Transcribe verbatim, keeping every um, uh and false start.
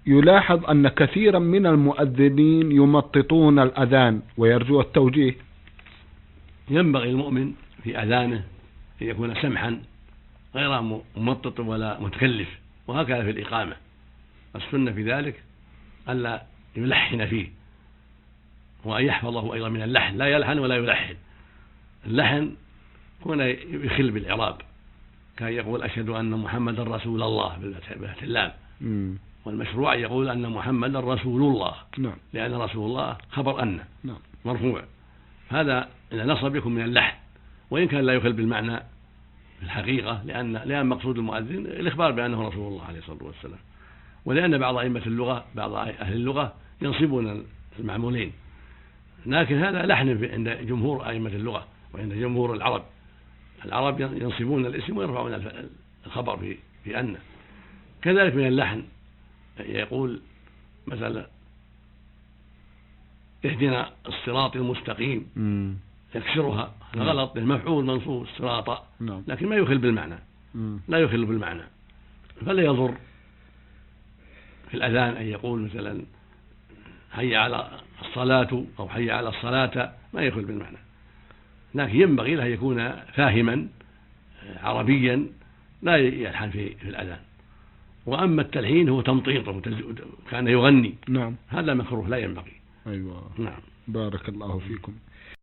يلاحظ أن كثيرا من المؤذنين يمططون الأذان ويرجو التوجيه. ينبغي المؤمن في أذانه أن يكون سمحا غير ممطط ولا متكلف، وهكذا في الإقامة. السنة في ذلك ألا يلحن فيه، وأن يحفظه أيضا من اللحن، لا يلحن ولا يلحن. اللحن كون يخل بالإعراب، كان يقول أشهد أن محمد رسول الله بالفتح اللام، والمشروع يقول أن محمد رسول الله، نعم. لأن رسول الله خبر أن، نعم. مرفوع. هذا إذا نصب يكون من اللحن، وإن كان لا يخل بالمعنى في الحقيقة، لأن لأن مقصود المؤذن الإخبار بأنه رسول الله عليه الصلاة والسلام، ولأن بعض أئمة اللغة بعض أهل اللغة ينصبون المعمولين، لكن هذا لحن عند جمهور أئمة اللغة وعند جمهور العرب. العرب ينصبون الاسم ويرفعون الخبر في في أن. كذلك من اللحن يقول مثلا اهدنا الصراط المستقيم، مم. يكسرها، هذا غلط، المفعول منصوب الصراط، نعم. لكن ما يخل بالمعنى، مم. لا يخل بالمعنى. فلا يضر في الأذان أن يقول مثلا حي على الصلاة أو حي على الصلاة، ما يخل بالمعنى، لكن ينبغي له أن يكون فاهما عربيا لا يلحن في, في الأذان. وأما التلحين هو تمطيط كان يغني، نعم. هذا مكروه لا ينبغي. أيوة. نعم. بارك الله فيكم.